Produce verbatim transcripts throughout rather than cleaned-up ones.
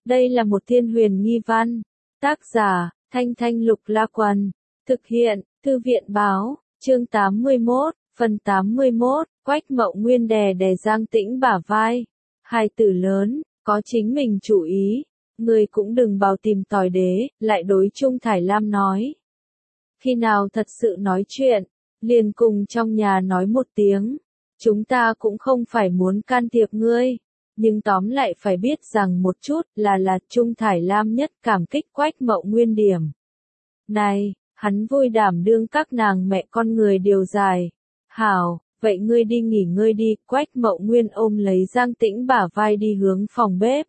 Đây là một thiên huyền nghi văn. Tác giả, Thanh Thanh Lục La Quần. Thực hiện, Thư viện Báo, chương tám mươi mốt, phần tám mươi mốt, Quách Mậu Nguyên đè đè Giang Tĩnh bả vai. Hai tử lớn, có chính mình chủ ý. Người cũng đừng vào tìm tòi đế, lại đối Trung Thải Lam nói. Khi nào thật sự nói chuyện, liền cùng trong nhà nói một tiếng. Chúng ta cũng không phải muốn can thiệp ngươi. Nhưng tóm lại phải biết rằng một chút là là Trung Thải Lam nhất cảm kích Quách Mậu Nguyên điểm. Này, hắn vui đảm đương các nàng mẹ con người điều dài. Hảo, vậy ngươi đi nghỉ ngơi đi. Quách Mậu Nguyên ôm lấy Giang Tĩnh bả vai đi hướng phòng bếp.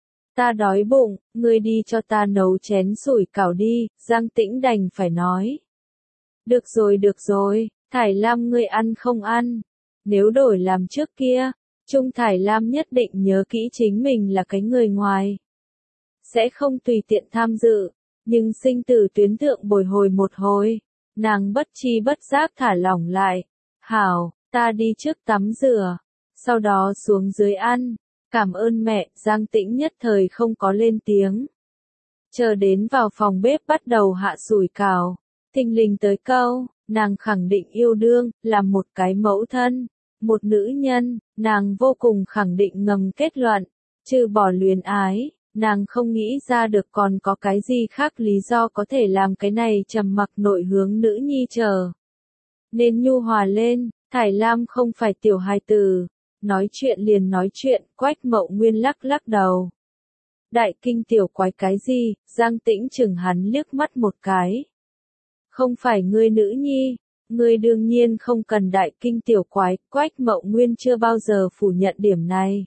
Ta đói bụng, ngươi đi cho ta nấu chén sủi cảo đi, Giang Tĩnh đành phải nói. Được rồi được rồi, Thải Lam ngươi ăn không ăn. Nếu đổi làm trước kia, Trung Thải Lam nhất định nhớ kỹ chính mình là cái người ngoài. Sẽ không tùy tiện tham dự, nhưng sinh tử tuyến thượng bồi hồi một hồi, nàng bất chi bất giác thả lỏng lại. Hảo, ta đi trước tắm rửa, sau đó xuống dưới ăn. Cảm ơn mẹ, Giang Tĩnh nhất thời không có lên tiếng. Chờ đến vào phòng bếp bắt đầu hạ sủi cảo, thình lình tới câu, nàng khẳng định yêu đương, là một cái mẫu thân, một nữ nhân, nàng vô cùng khẳng định ngầm kết luận, trừ bỏ luyến ái, nàng không nghĩ ra được còn có cái gì khác lý do có thể làm cái này trầm mặc nội hướng nữ nhi chờ. Nên nhu hòa lên, Thải Lam không phải tiểu hài tử. Nói chuyện liền nói chuyện, Quách Mậu Nguyên lắc lắc đầu. Đại kinh tiểu quái cái gì, Giang Tĩnh chừng hắn liếc mắt một cái. Không phải ngươi nữ nhi, ngươi đương nhiên không cần đại kinh tiểu quái, Quách Mậu Nguyên chưa bao giờ phủ nhận điểm này.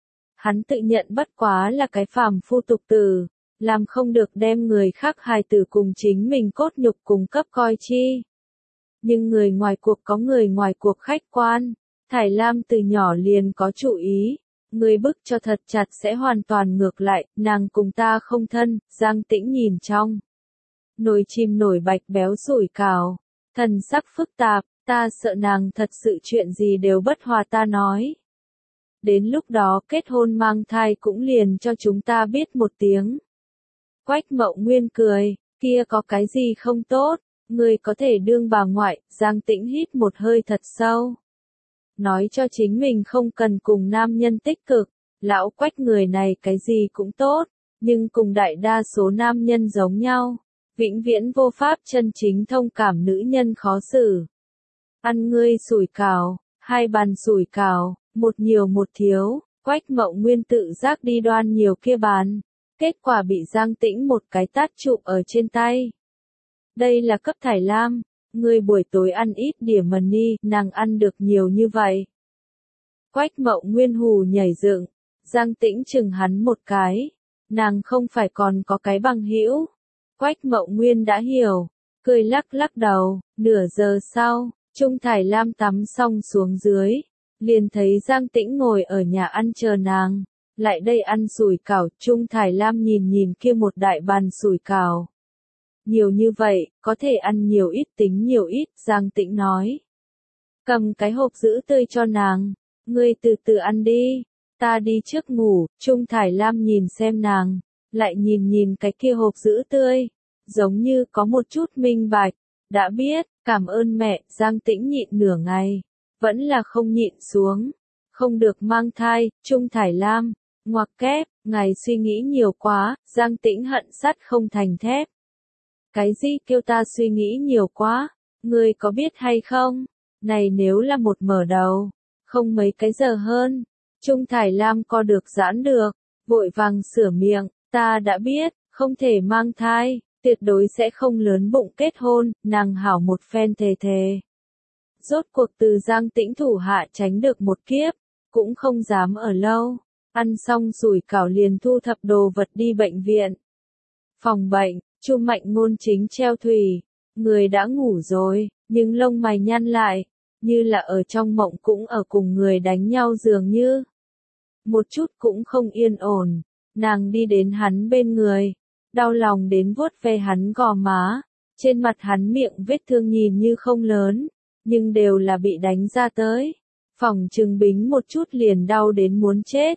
Hắn tự nhận bất quá là cái phàm phu tục tử, làm không được đem người khác hài tử cùng chính mình cốt nhục cùng cấp coi chi. Nhưng người ngoài cuộc có người ngoài cuộc khách quan. Thải Lam từ nhỏ liền có chủ ý, người bức cho thật chặt sẽ hoàn toàn ngược lại, nàng cùng ta không thân, Giang Tĩnh nhìn trong. Nồi chìm nổi bạch béo sủi cảo, thần sắc phức tạp, ta sợ nàng thật sự chuyện gì đều bất hòa ta nói. Đến lúc đó kết hôn mang thai cũng liền cho chúng ta biết một tiếng. Quách Mậu Nguyên cười, kia có cái gì không tốt, người có thể đương bà ngoại, Giang Tĩnh hít một hơi thật sâu. Nói cho chính mình không cần cùng nam nhân tích cực, lão Quách người này cái gì cũng tốt, nhưng cùng đại đa số nam nhân giống nhau, vĩnh viễn vô pháp chân chính thông cảm nữ nhân khó xử. Ăn ngươi sủi cảo, hai bàn sủi cảo, một nhiều một thiếu, Quách Mậu Nguyên tự giác đi đoan nhiều kia bàn, kết quả bị Giang Tĩnh một cái tát chụp ở trên tay. Đây là cấp Thải Lam. Ngươi buổi tối ăn ít điểm mần ni, nàng ăn được nhiều như vậy. Quách Mậu Nguyên hù nhảy dựng, Giang Tĩnh chừng hắn một cái, nàng không phải còn có cái bằng hữu. Quách Mậu Nguyên đã hiểu, cười lắc lắc đầu, nửa giờ sau, Trung Thải Lam tắm xong xuống dưới, liền thấy Giang Tĩnh ngồi ở nhà ăn chờ nàng, lại đây ăn sủi cảo. Trung Thải Lam nhìn nhìn kia một đại bàn sủi cảo. Nhiều như vậy, có thể ăn nhiều ít tính nhiều ít, Giang Tĩnh nói. Cầm cái hộp giữ tươi cho nàng, ngươi từ từ ăn đi, ta đi trước ngủ. Trung Thải Lam nhìn xem nàng, lại nhìn nhìn cái kia hộp giữ tươi, giống như có một chút minh bạch, đã biết, cảm ơn mẹ. Giang Tĩnh nhịn nửa ngày, vẫn là không nhịn xuống, không được mang thai. Trung Thải Lam, ngoặc kép, ngài suy nghĩ nhiều quá. Giang Tĩnh hận sắt không thành thép. Cái gì kêu ta suy nghĩ nhiều quá, ngươi có biết hay không? Này nếu là một mở đầu, không mấy cái giờ hơn, Trung Thải Lam co được giãn được, vội vàng sửa miệng, ta đã biết, không thể mang thai, tuyệt đối sẽ không lớn bụng kết hôn, nàng hảo một phen thề thề. Rốt cuộc từ Giang Tĩnh thủ hạ tránh được một kiếp, cũng không dám ở lâu, ăn xong sủi cảo liền thu thập đồ vật đi bệnh viện. Phòng bệnh. Chu Mạnh Ngôn chính treo thủy, người đã ngủ rồi, nhưng lông mày nhăn lại, như là ở trong mộng cũng ở cùng người đánh nhau dường như. Một chút cũng không yên ổn, nàng đi đến hắn bên người, đau lòng đến vuốt ve hắn gò má, trên mặt hắn miệng vết thương nhìn như không lớn, nhưng đều là bị đánh ra tới. Phòng trừng bính một chút liền đau đến muốn chết,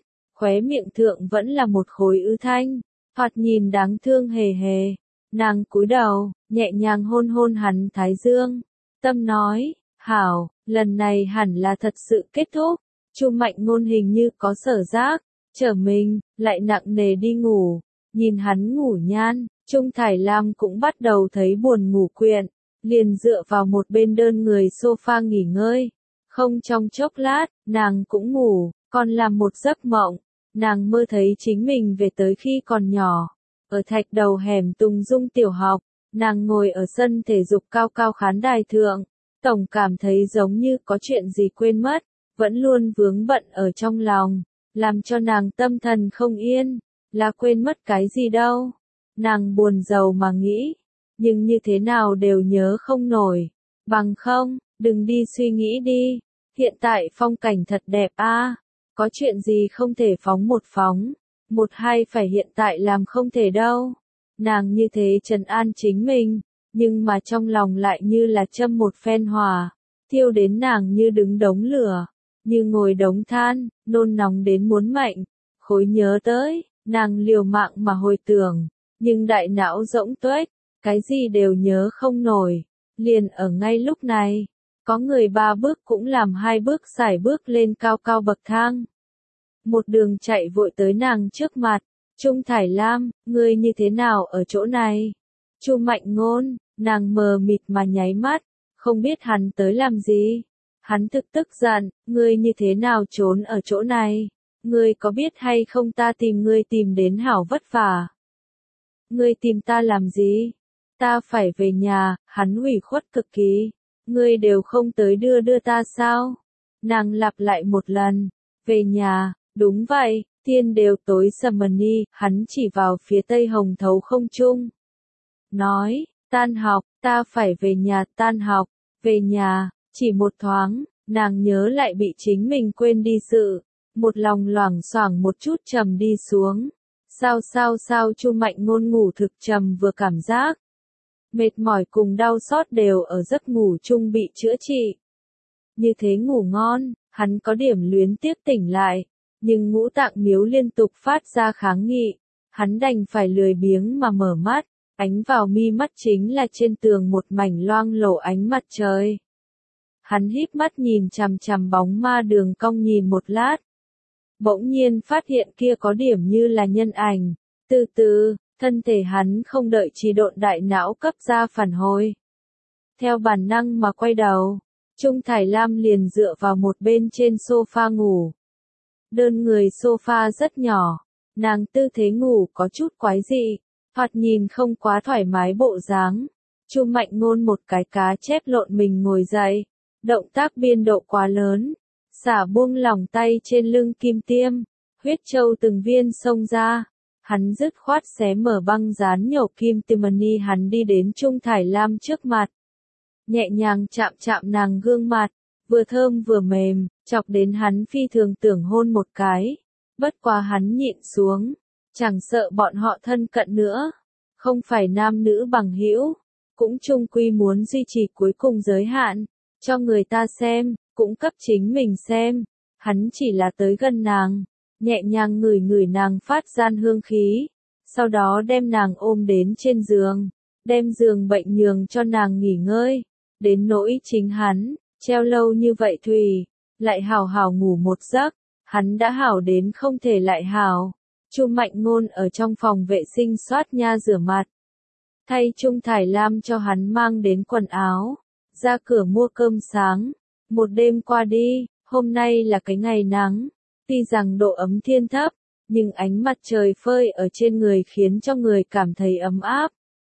khóe miệng thượng vẫn là một khối ứ thanh, thoạt nhìn đáng thương hề hề. Nàng cúi đầu, nhẹ nhàng hôn hôn hắn thái dương, tâm nói, hảo, lần này hẳn là thật sự kết thúc. Chu Mạnh Ngôn hình như có sở giác, trở mình, lại nặng nề đi ngủ, nhìn hắn ngủ nhan, Trung Thải Lam cũng bắt đầu thấy buồn ngủ quyện, liền dựa vào một bên đơn người sofa nghỉ ngơi. Không trong chốc lát, nàng cũng ngủ, còn làm một giấc mộng, nàng mơ thấy chính mình về tới khi còn nhỏ, ở thạch đầu hẻm Tùng Dung tiểu học, nàng ngồi ở sân thể dục cao cao khán đài thượng, tổng cảm thấy giống như có chuyện gì quên mất, vẫn luôn vướng bận ở trong lòng, làm cho nàng tâm thần không yên, là quên mất cái gì đâu. Nàng buồn rầu mà nghĩ, nhưng như thế nào đều nhớ không nổi, bằng không, đừng đi suy nghĩ đi, hiện tại phong cảnh thật đẹp a, có chuyện gì không thể phóng một phóng, một hai phải hiện tại làm không thể đâu. Nàng như thế trấn an chính mình, nhưng mà trong lòng lại như là châm một phen hỏa, thiêu đến nàng như đứng đống lửa, như ngồi đống than, nôn nóng đến muốn mệnh. Khối nhớ tới, nàng liều mạng mà hồi tưởng, nhưng đại não rỗng tuếch, cái gì đều nhớ không nổi. Liền ở ngay lúc này, có người ba bước cũng làm hai bước sải bước lên cao cao bậc thang. Một đường chạy vội tới nàng trước mặt, Trung Thải Lam, ngươi như thế nào ở chỗ này? Chu Mạnh Ngôn, nàng mờ mịt mà nháy mắt, không biết hắn tới làm gì. Hắn thực tức giận, ngươi như thế nào trốn ở chỗ này? Ngươi có biết hay không ta tìm ngươi tìm đến hảo vất vả. Ngươi tìm ta làm gì? Ta phải về nhà, hắn ủy khuất cực kỳ. Ngươi đều không tới đưa đưa ta sao? Nàng lặp lại một lần, về nhà, đúng vậy, thiên đều tối sầm đi, hắn chỉ vào phía tây hồng thấu không trung. Nói, tan học, ta phải về nhà, tan học, về nhà, chỉ một thoáng, nàng nhớ lại bị chính mình quên đi sự, một lòng loảng xoảng một chút trầm đi xuống. Sao sao sao Chu Mạnh Ngôn ngủ thực trầm vừa cảm giác. Mệt mỏi cùng đau xót đều ở giấc ngủ chung bị chữa trị. Như thế ngủ ngon, hắn có điểm luyến tiếc tỉnh lại, nhưng ngũ tạng miếu liên tục phát ra kháng nghị, hắn đành phải lười biếng mà mở mắt, ánh vào mi mắt chính là trên tường một mảnh loang lổ ánh mặt trời. Hắn híp mắt nhìn chằm chằm bóng ma đường cong nhìn một lát. Bỗng nhiên phát hiện kia có điểm như là nhân ảnh, từ từ, thân thể hắn không đợi trì độn đại não cấp ra phản hồi. Theo bản năng mà quay đầu, Trung Thải Lam liền dựa vào một bên trên sofa ngủ. Đơn người sofa rất nhỏ, nàng tư thế ngủ có chút quái dị, thoạt nhìn không quá thoải mái bộ dáng. Chu Mạnh Ngôn một cái cá chép lộn mình ngồi dậy, động tác biên độ quá lớn, xả buông lỏng tay trên lưng kim tiêm, huyết châu từng viên xông ra. Hắn dứt khoát xé mở băng dán nhổ kim timani, hắn đi đến Trung Thải Lam trước mặt, nhẹ nhàng chạm chạm nàng gương mặt, vừa thơm vừa mềm, chọc đến hắn phi thường tưởng hôn một cái, bất quá hắn nhịn xuống, chẳng sợ bọn họ thân cận nữa, không phải nam nữ bằng hữu, cũng chung quy muốn duy trì cuối cùng giới hạn, cho người ta xem, cũng cấp chính mình xem, hắn chỉ là tới gần nàng, nhẹ nhàng ngửi ngửi nàng phát gian hương khí, sau đó đem nàng ôm đến trên giường, đem giường bệnh nhường cho nàng nghỉ ngơi, đến nỗi chính hắn, treo lâu như vậy thùy, lại hào hào ngủ một giấc, hắn đã hảo đến không thể lại hảo. Chu Mạnh Ngôn ở trong phòng vệ sinh xoát nha rửa mặt, thay Trung Thải Lam cho hắn mang đến quần áo, ra cửa mua cơm sáng. Một đêm qua đi, hôm nay là cái ngày nắng, tuy rằng độ ấm thiên thấp, nhưng ánh mặt trời phơi ở trên người khiến cho người cảm thấy ấm áp.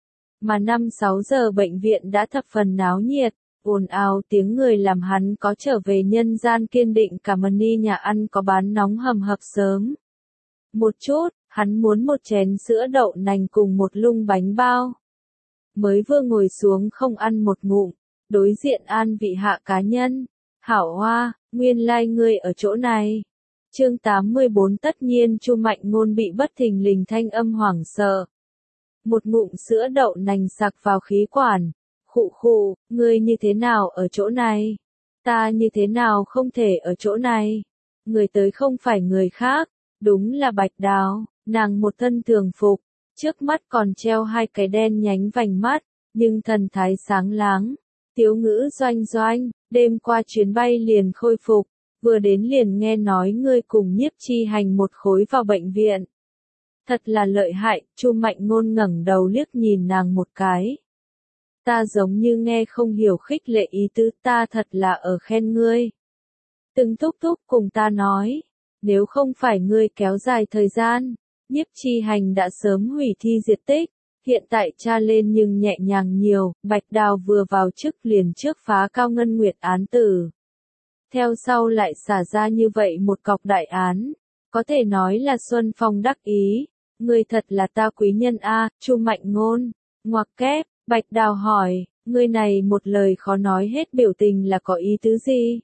Mà năm sáu giờ bệnh viện đã thập phần náo nhiệt, ồn ào tiếng người làm hắn có trở về nhân gian kiên định. Cảm ơn đi nhà ăn có bán nóng hầm hập sớm. Một chút, hắn muốn một chén sữa đậu nành cùng một lung bánh bao. Mới vừa ngồi xuống không ăn một ngụm, đối diện an vị hạ cá nhân. Hảo Hoa, nguyên lai like ngươi ở chỗ này. Chương tám mươi bốn tất nhiên Chu Mạnh Ngôn bị bất thình lình thanh âm hoảng sợ. Một ngụm sữa đậu nành sặc vào khí quản. Khụ khụ, ngươi như thế nào ở chỗ này? Ta như thế nào không thể ở chỗ này? Người tới không phải người khác, Đúng là Bạch Đào, nàng một thân thường phục, trước mắt còn treo hai cái đen nhánh vành mắt, nhưng thần thái sáng láng. Tiếu ngữ doanh doanh, đêm qua chuyến bay liền khôi phục, vừa đến liền nghe nói ngươi cùng Nhiếp Chi Hành một khối vào bệnh viện. Thật là lợi hại, Chu Mạnh Ngôn ngẩng đầu liếc nhìn nàng một cái. Ta giống như nghe không hiểu khích lệ ý tứ, ta thật là ở khen ngươi. Từng thúc thúc cùng ta nói, nếu không phải ngươi kéo dài thời gian, Nhiếp Chi Hành đã sớm hủy thi diệt tích, hiện tại tra lên nhưng nhẹ nhàng nhiều, Bạch Đào vừa vào chức liền trước phá Cao Ngân Nguyệt án tử. Theo sau lại xả ra như vậy một cọc đại án, có thể nói là Xuân Phong đắc ý, ngươi thật là ta quý nhân a, Chu Mạnh Ngôn, ngoặc kép, Bạch Đào hỏi, ngươi này một lời khó nói hết biểu tình là có ý tứ gì?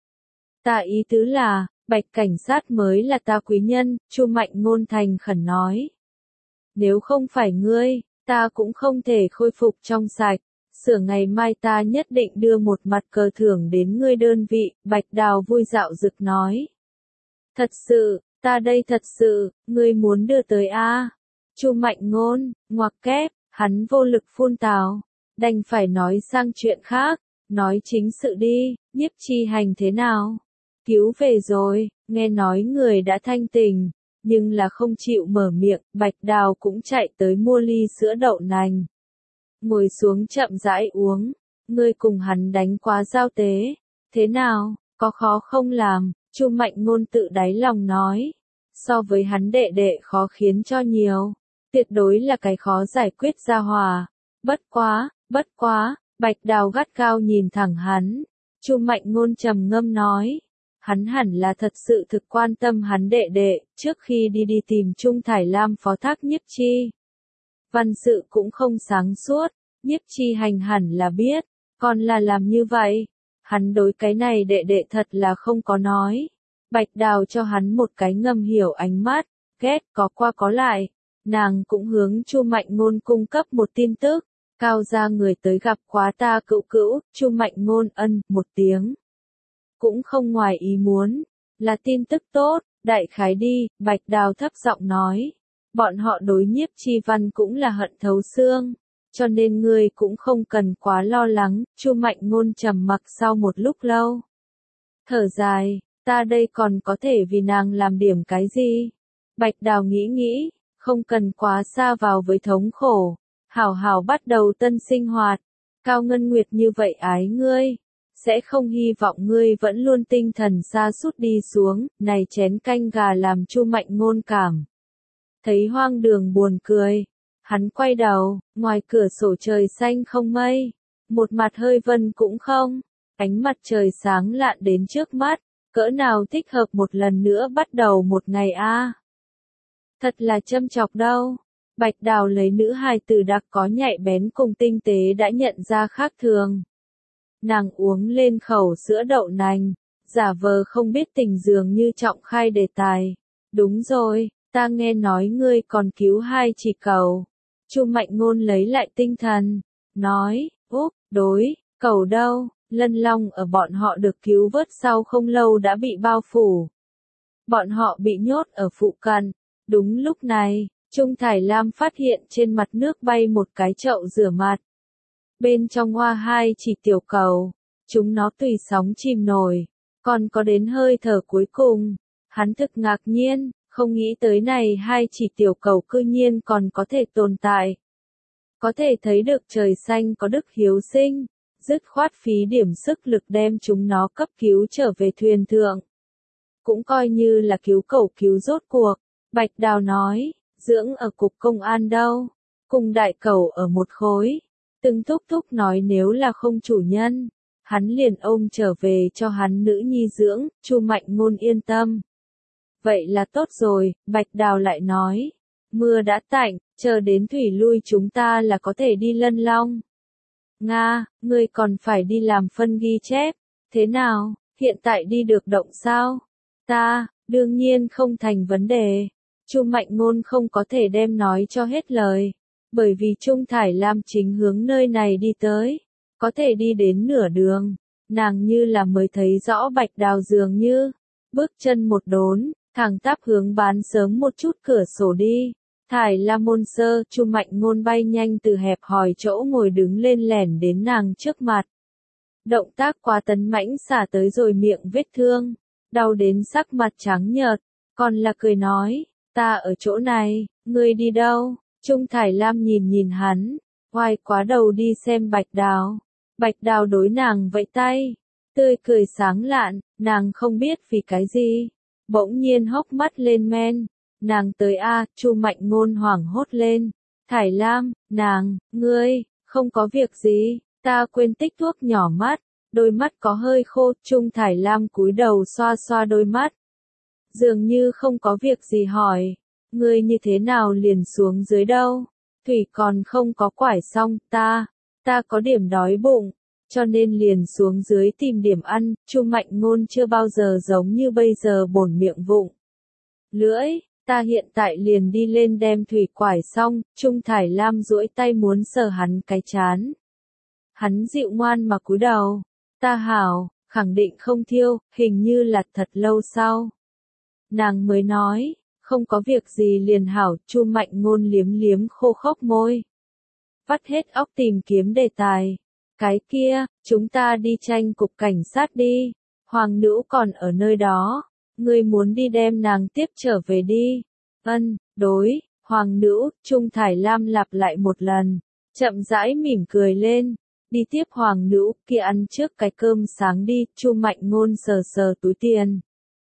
Ta ý tứ là, Bạch cảnh sát mới là ta quý nhân, Chu Mạnh Ngôn thành khẩn nói. Nếu không phải ngươi, ta cũng không thể khôi phục trong sạch, sửa ngày mai ta nhất định đưa một mặt cờ thưởng đến ngươi đơn vị, Bạch Đào vui dạo rực nói. Thật sự, ta đây thật sự, ngươi muốn đưa tới a? Chu Mạnh Ngôn, ngoặc kép, hắn vô lực phun tào, đành phải nói sang chuyện khác, nói chính sự đi, Nhiếp Chi Hành thế nào? Cứu về rồi, nghe nói người đã thanh tình, nhưng là không chịu mở miệng, Bạch Đào cũng chạy tới mua ly sữa đậu nành. Ngồi xuống chậm rãi uống, ngươi cùng hắn đánh quá giao tế, thế nào, có khó không làm, Chu Mạnh Ngôn tự đáy lòng nói, so với hắn đệ đệ khó khiến cho nhiều, tuyệt đối là cái khó giải quyết ra hòa, bất quá, bất quá, Bạch Đào gắt gao nhìn thẳng hắn, Chu Mạnh Ngôn trầm ngâm nói. Hắn hẳn là thật sự thực quan tâm hắn đệ đệ, trước khi đi đi tìm Trung Thải Lam phó thác Nhiếp Chi. Văn sự cũng không sáng suốt, Nhiếp Chi Hành hẳn là biết, còn là làm như vậy. Hắn đối cái này đệ đệ thật là không có nói. Bạch Đào cho hắn một cái ngầm hiểu ánh mắt, ghét có qua có lại. Nàng cũng hướng Chu Mạnh Ngôn cung cấp một tin tức, Cao gia người tới gặp quá ta cữu cữu, Chu Mạnh Ngôn ân, một tiếng. Cũng không ngoài ý muốn, là tin tức tốt, đại khái đi, Bạch Đào thấp giọng nói. Bọn họ đối Nhiếp Chi Văn cũng là hận thấu xương, cho nên ngươi cũng không cần quá lo lắng, Chu Mạnh Ngôn trầm mặc sau một lúc lâu. Thở dài, ta đây còn có thể vì nàng làm điểm cái gì? Bạch Đào nghĩ nghĩ, không cần quá xa vào với thống khổ, hảo hảo bắt đầu tân sinh hoạt, Cao Ngân Nguyệt như vậy ái ngươi. Sẽ không hy vọng ngươi vẫn luôn tinh thần sa sút đi xuống, này chén canh gà làm Chu Mạnh Ngôn cảm. Thấy hoang đường buồn cười, hắn quay đầu, ngoài cửa sổ trời xanh không mây, một mặt hơi vân cũng không, ánh mặt trời sáng lạn đến trước mắt, cỡ nào thích hợp một lần nữa bắt đầu một ngày a. Thật là châm chọc đâu. Bạch Đào lấy nữ hài tử đặc có nhạy bén cùng tinh tế đã nhận ra khác thường. Nàng uống lên khẩu sữa đậu nành, giả vờ không biết tình dường như trọng khai đề tài. Đúng rồi, ta nghe nói ngươi còn cứu hai chỉ cẩu. Chu Mạnh Ngôn lấy lại tinh thần, nói, úp, đối, cẩu đâu, Lân Long ở bọn họ được cứu vớt sau không lâu đã bị bao phủ. Bọn họ bị nhốt ở phụ cận. Đúng lúc này, Trung Thải Lam phát hiện trên mặt nước bay một cái chậu rửa mặt. Bên trong hoa hai chỉ tiểu cẩu, chúng nó tùy sóng chìm nổi, còn có đến hơi thở cuối cùng. Hắn thực ngạc nhiên, không nghĩ tới này hai chỉ tiểu cẩu cư nhiên còn có thể tồn tại. Có thể thấy được trời xanh có đức hiếu sinh, dứt khoát phí điểm sức lực đem chúng nó cấp cứu trở về thuyền thượng. Cũng coi như là cứu cẩu cứu rốt cuộc, Bạch Đào nói, dưỡng ở cục công an đâu, cùng đại cẩu ở một khối. Từng thúc thúc nói nếu là không chủ nhân, hắn liền ôm trở về cho hắn nữ nhi dưỡng, Chu Mạnh Ngôn yên tâm. Vậy là tốt rồi, Bạch Đào lại nói, mưa đã tạnh, chờ đến thủy lui chúng ta là có thể đi Lân Long. Nga, ngươi còn phải đi làm phân ghi chép, thế nào, hiện tại đi được động sao? Ta, đương nhiên không thành vấn đề. Chu Mạnh Ngôn không có thể đem nói cho hết lời, bởi vì Trung Thải Lam chính hướng nơi này đi tới, có thể đi đến nửa đường, nàng như là mới thấy rõ Bạch Đào dường như, bước chân một đốn, thẳng tắp hướng bán sớm một chút cửa sổ đi. Thải Lam môn sơ, Chu Mạnh Ngôn bay nhanh từ hẹp hòi chỗ ngồi đứng lên lẻn đến nàng trước mặt. Động tác quá tấn mãnh xả tới rồi miệng vết thương, đau đến sắc mặt trắng nhợt, còn là cười nói, ta ở chỗ này, ngươi đi đâu? Trung Thải Lam nhìn nhìn hắn, oai quá đầu đi xem Bạch Đào. Bạch Đào đối nàng vẫy tay, tươi cười sáng lạn, nàng không biết vì cái gì, bỗng nhiên hốc mắt lên men. Nàng tới a, Chu Mạnh Ngôn hoảng hốt lên. Thải Lam, nàng, ngươi, không có việc gì, ta quên tích thuốc nhỏ mắt, đôi mắt có hơi khô. Trung Thải Lam cúi đầu xoa xoa đôi mắt, dường như không có việc gì hỏi, ngươi như thế nào liền xuống dưới đâu? Thủy còn không có quải xong, ta, ta có điểm đói bụng, cho nên liền xuống dưới tìm điểm ăn. Chu Mạnh Ngôn chưa bao giờ giống như bây giờ bổn miệng vụng lưỡi. Ta hiện tại liền đi lên đem thủy quải xong. Trung Thải Lam duỗi tay muốn sờ hắn cái trán. Hắn dịu ngoan mà cúi đầu. Ta hảo, khẳng định không thiêu, hình như là thật lâu sau. Nàng mới nói, không có việc gì liền hảo. Chu Mạnh Ngôn liếm liếm khô khốc môi, vắt hết óc tìm kiếm đề tài. Cái kia, chúng ta đi tranh cục cảnh sát đi. Hoàng nữ còn ở nơi đó. Ngươi muốn đi đem nàng tiếp trở về đi. Ân, đối, hoàng nữ. Trung Thải Lam lặp lại một lần, chậm rãi mỉm cười lên. Đi tiếp hoàng nữ, kia ăn trước cái cơm sáng đi. Chu Mạnh Ngôn sờ sờ túi tiền.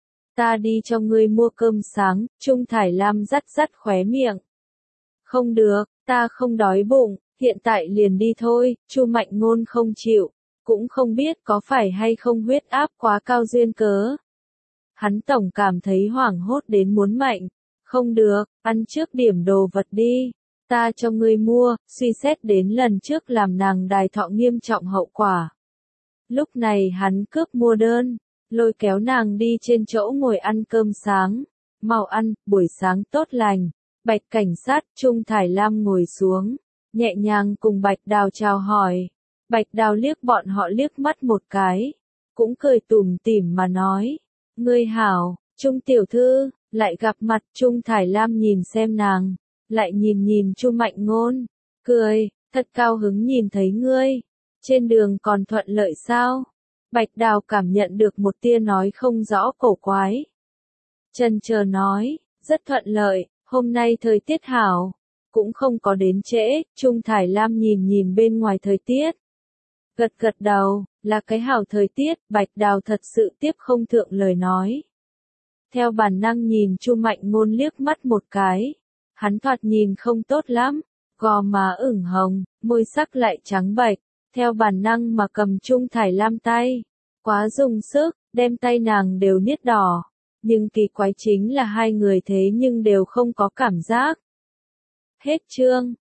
Ta đi cho ngươi mua cơm sáng. Trung Thải Lam dắt dắt khóe miệng. Không được, ta không đói bụng, hiện tại liền đi thôi. Chu Mạnh Ngôn không chịu, cũng không biết có phải hay không huyết áp quá cao duyên cớ. Hắn tổng cảm thấy hoảng hốt đến muốn mạnh. Không được, ăn trước điểm đồ vật đi. Ta cho ngươi mua, suy xét đến lần trước làm nàng đài thọ nghiêm trọng hậu quả. Lúc này hắn cướp mua đơn, lôi kéo nàng đi trên chỗ ngồi ăn cơm sáng. Mau ăn, buổi sáng tốt lành. Bạch cảnh sát. Trung Thải Lam ngồi xuống, nhẹ nhàng cùng Bạch Đào chào hỏi. Bạch Đào liếc bọn họ liếc mắt một cái, cũng cười tủm tỉm mà nói, ngươi hảo, Trung tiểu thư. Lại gặp mặt. Trung Thải Lam nhìn xem nàng, lại nhìn nhìn Chu Mạnh Ngôn, cười, thật cao hứng nhìn thấy ngươi. Trên đường còn thuận lợi sao? Bạch Đào cảm nhận được một tia nói không rõ cổ quái. Chần chờ nói, rất thuận lợi, hôm nay thời tiết hảo, cũng không có đến trễ. Trung Thải Lam nhìn nhìn bên ngoài thời tiết, gật gật đầu, là cái hảo thời tiết. Bạch Đào thật sự tiếp không thượng lời nói. Theo bản năng nhìn Chu Mạnh Ngôn liếc mắt một cái, hắn thoạt nhìn không tốt lắm, gò má ửng hồng, môi sắc lại trắng bệch. Theo bản năng mà cầm Trung Thải Lam tay, quá dùng sức, đem tay nàng đều niết đỏ. Nhưng kỳ quái chính là hai người thế nhưng đều không có cảm giác. Hết chương.